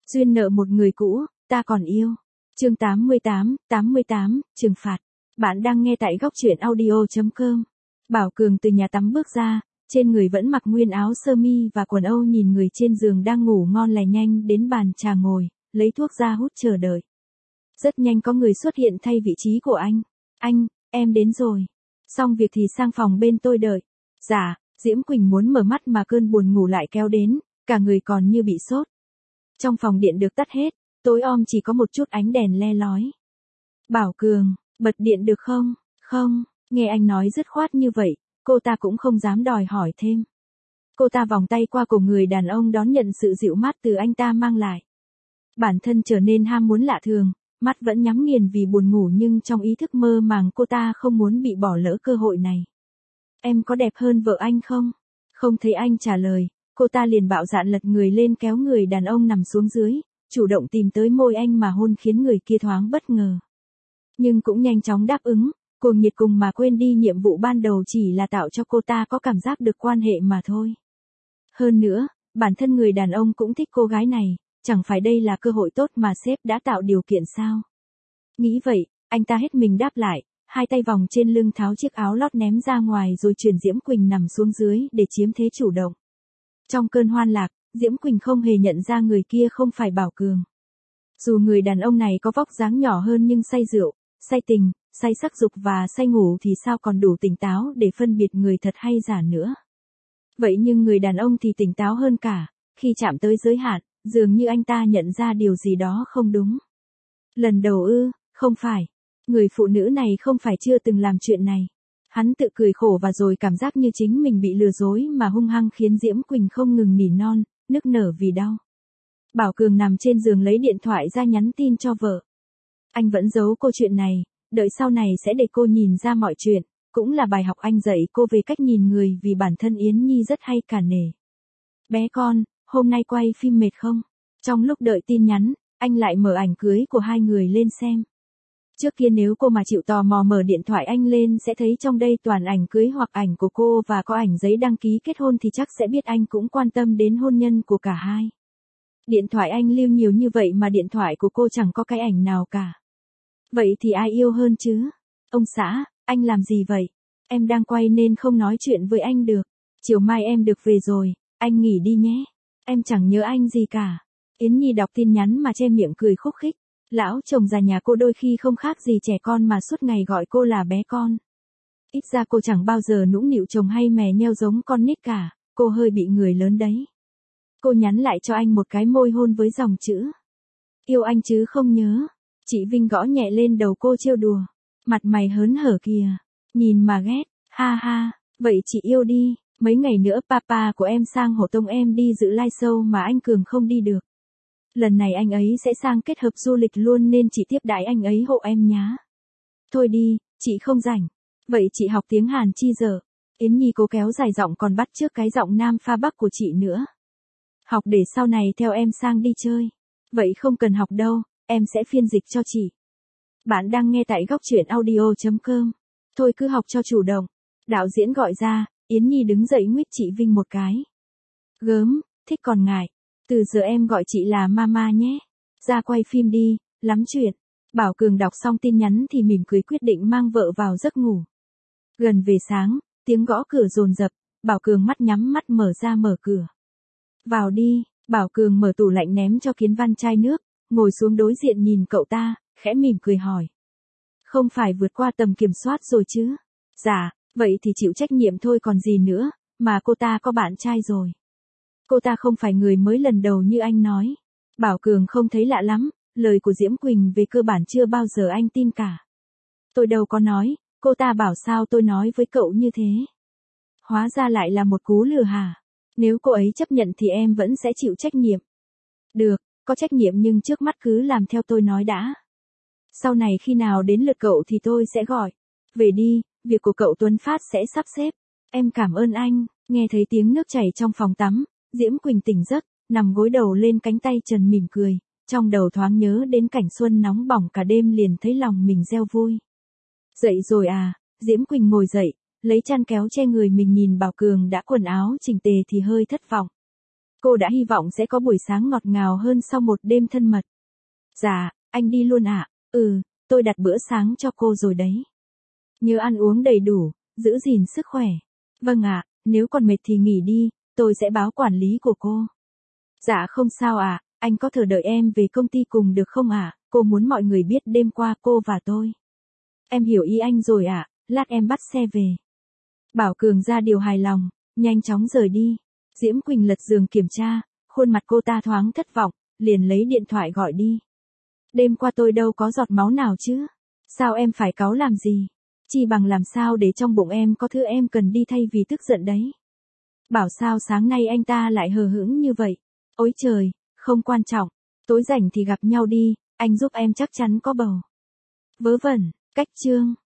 Duyên nợ một người cũ, ta còn yêu. Chương 88, trừng phạt. Bạn đang nghe tại góc truyện audio.com. Bảo Cường từ nhà tắm bước ra, trên người vẫn mặc nguyên áo sơ mi và quần âu, nhìn người trên giường đang ngủ ngon lành nhanh đến bàn trà ngồi, lấy thuốc ra hút chờ đợi. Rất nhanh có người xuất hiện thay vị trí của anh. Anh, em đến rồi. Xong việc thì sang phòng bên tôi đợi. Dạ, Diễm Quỳnh muốn mở mắt mà cơn buồn ngủ lại kéo đến, cả người còn như bị sốt. Trong phòng điện được tắt hết, tối om chỉ có một chút ánh đèn le lói. Bảo Cường, bật điện được không? Không, nghe anh nói dứt khoát như vậy, cô ta cũng không dám đòi hỏi thêm. Cô ta vòng tay qua cổ người đàn ông đón nhận sự dịu mát từ anh ta mang lại. Bản thân trở nên ham muốn lạ thường, mắt vẫn nhắm nghiền vì buồn ngủ, nhưng trong ý thức mơ màng cô ta không muốn bị bỏ lỡ cơ hội này. Em có đẹp hơn vợ anh không? Không thấy anh trả lời, cô ta liền bạo dạn lật người lên kéo người đàn ông nằm xuống dưới, chủ động tìm tới môi anh mà hôn, khiến người kia thoáng bất ngờ. Nhưng cũng nhanh chóng đáp ứng, cuồng nhiệt cùng mà quên đi nhiệm vụ ban đầu chỉ là tạo cho cô ta có cảm giác được quan hệ mà thôi. Hơn nữa, bản thân người đàn ông cũng thích cô gái này, chẳng phải đây là cơ hội tốt mà sếp đã tạo điều kiện sao? Nghĩ vậy, anh ta hết mình đáp lại, hai tay vòng trên lưng tháo chiếc áo lót ném ra ngoài rồi chuyển Diễm Quỳnh nằm xuống dưới để chiếm thế chủ động. Trong cơn hoan lạc, Diễm Quỳnh không hề nhận ra người kia không phải Bảo Cường. Dù người đàn ông này có vóc dáng nhỏ hơn nhưng say rượu, say tình, say sắc dục và say ngủ thì sao còn đủ tỉnh táo để phân biệt người thật hay giả nữa. Vậy nhưng người đàn ông thì tỉnh táo hơn cả, khi chạm tới giới hạn, dường như anh ta nhận ra điều gì đó không đúng. Lần đầu ư? Không phải. Người phụ nữ này không phải chưa từng làm chuyện này. Hắn tự cười khổ và rồi cảm giác như chính mình bị lừa dối mà hung hăng, khiến Diễm Quỳnh không ngừng nỉ non, nức nở vì đau. Bảo Cường nằm trên giường lấy điện thoại ra nhắn tin cho vợ. Anh vẫn giấu cô chuyện này, đợi sau này sẽ để cô nhìn ra mọi chuyện, cũng là bài học anh dạy cô về cách nhìn người, vì bản thân Yến Nhi rất hay cả nể. Bé con, hôm nay quay phim mệt không? Trong lúc đợi tin nhắn, anh lại mở ảnh cưới của hai người lên xem. Trước kia nếu cô mà chịu tò mò mở điện thoại anh lên sẽ thấy trong đây toàn ảnh cưới hoặc ảnh của cô và có ảnh giấy đăng ký kết hôn, thì chắc sẽ biết anh cũng quan tâm đến hôn nhân của cả hai. Điện thoại anh lưu nhiều như vậy mà điện thoại của cô chẳng có cái ảnh nào cả. Vậy thì ai yêu hơn chứ? Ông xã, anh làm gì vậy? Em đang quay nên không nói chuyện với anh được. Chiều mai em được về rồi, anh nghỉ đi nhé. Em chẳng nhớ anh gì cả. Yến Nhi đọc tin nhắn mà che miệng cười khúc khích. Lão chồng già nhà cô đôi khi không khác gì trẻ con mà suốt ngày gọi cô là bé con. Ít ra cô chẳng bao giờ nũng nịu chồng hay mè nheo giống con nít cả, cô hơi bị người lớn đấy. Cô nhắn lại cho anh một cái môi hôn với dòng chữ yêu anh chứ không nhớ. Chị Vinh gõ nhẹ lên đầu cô trêu đùa. Mặt mày hớn hở kìa, nhìn mà ghét, ha ha, vậy chị yêu đi, mấy ngày nữa papa của em sang Hồ Tông em đi dự live show mà anh Cường không đi được. Lần này anh ấy sẽ sang kết hợp du lịch luôn nên chị tiếp đãi anh ấy hộ em nhá. Thôi đi, chị không rảnh. Vậy chị học tiếng Hàn chi giờ? Yến Nhi cố kéo dài giọng còn bắt chước cái giọng nam pha Bắc của chị nữa. Học để sau này theo em sang đi chơi. Vậy không cần học đâu, em sẽ phiên dịch cho chị. Bạn đang nghe tại góc truyện audio.com. Thôi cứ học cho chủ động. Đạo diễn gọi ra, Yến Nhi đứng dậy nguýt chị Vinh một cái. Gớm, thích còn ngại. Từ giờ em gọi chị là mama nhé. Ra quay phim đi, lắm chuyện. Bảo Cường đọc xong tin nhắn thì mỉm cười quyết định mang vợ vào giấc ngủ. Gần về sáng, tiếng gõ cửa dồn dập, Bảo Cường mắt nhắm mắt mở ra mở cửa. Vào đi, Bảo Cường mở tủ lạnh ném cho Kiến Văn chai nước, ngồi xuống đối diện nhìn cậu ta, khẽ mỉm cười hỏi. Không phải vượt qua tầm kiểm soát rồi chứ? Dạ, vậy thì chịu trách nhiệm thôi còn gì nữa, mà cô ta có bạn trai rồi. Cô ta không phải người mới lần đầu như anh nói. Bảo Cường không thấy lạ lắm, lời của Diễm Quỳnh về cơ bản chưa bao giờ anh tin cả. Tôi đâu có nói, cô ta bảo sao tôi nói với cậu như thế. Hóa ra lại là một cú lừa hả? Nếu cô ấy chấp nhận thì em vẫn sẽ chịu trách nhiệm. Được, có trách nhiệm nhưng trước mắt cứ làm theo tôi nói đã. Sau này khi nào đến lượt cậu thì tôi sẽ gọi. Về đi, việc của cậu Tuấn Phát sẽ sắp xếp. Em cảm ơn anh. Nghe thấy tiếng nước chảy trong phòng tắm, Diễm Quỳnh tỉnh giấc, nằm gối đầu lên cánh tay trần mỉm cười, trong đầu thoáng nhớ đến cảnh xuân nóng bỏng cả đêm, liền thấy lòng mình reo vui. Dậy rồi à? Diễm Quỳnh ngồi dậy, lấy chăn kéo che người mình, nhìn Bảo Cường đã quần áo chỉnh tề thì hơi thất vọng. Cô đã hy vọng sẽ có buổi sáng ngọt ngào hơn sau một đêm thân mật. Dạ, anh đi luôn ạ. Tôi đặt bữa sáng cho cô rồi đấy. Nhớ ăn uống đầy đủ, giữ gìn sức khỏe. Vâng ạ, nếu còn mệt thì nghỉ đi, tôi sẽ báo quản lý của cô. Dạ không sao ạ, anh có thể đợi em về công ty cùng được không ạ? Cô muốn mọi người biết đêm qua cô và tôi. Em hiểu ý anh rồi ạ, lát em bắt xe về. Bảo Cường ra điều hài lòng, nhanh chóng rời đi. Diễm Quỳnh lật giường kiểm tra, khuôn mặt cô ta thoáng thất vọng, liền lấy điện thoại gọi đi. Đêm qua tôi đâu có giọt máu nào chứ? Sao em phải cáu làm gì? Chỉ bằng làm sao để trong bụng em có thứ em cần đi thay vì tức giận đấy. Bảo sao sáng nay anh ta lại hờ hững như vậy? Ôi trời, không quan trọng. Tối rảnh thì gặp nhau đi, anh giúp em chắc chắn có bầu. Vớ vẩn, cách chương.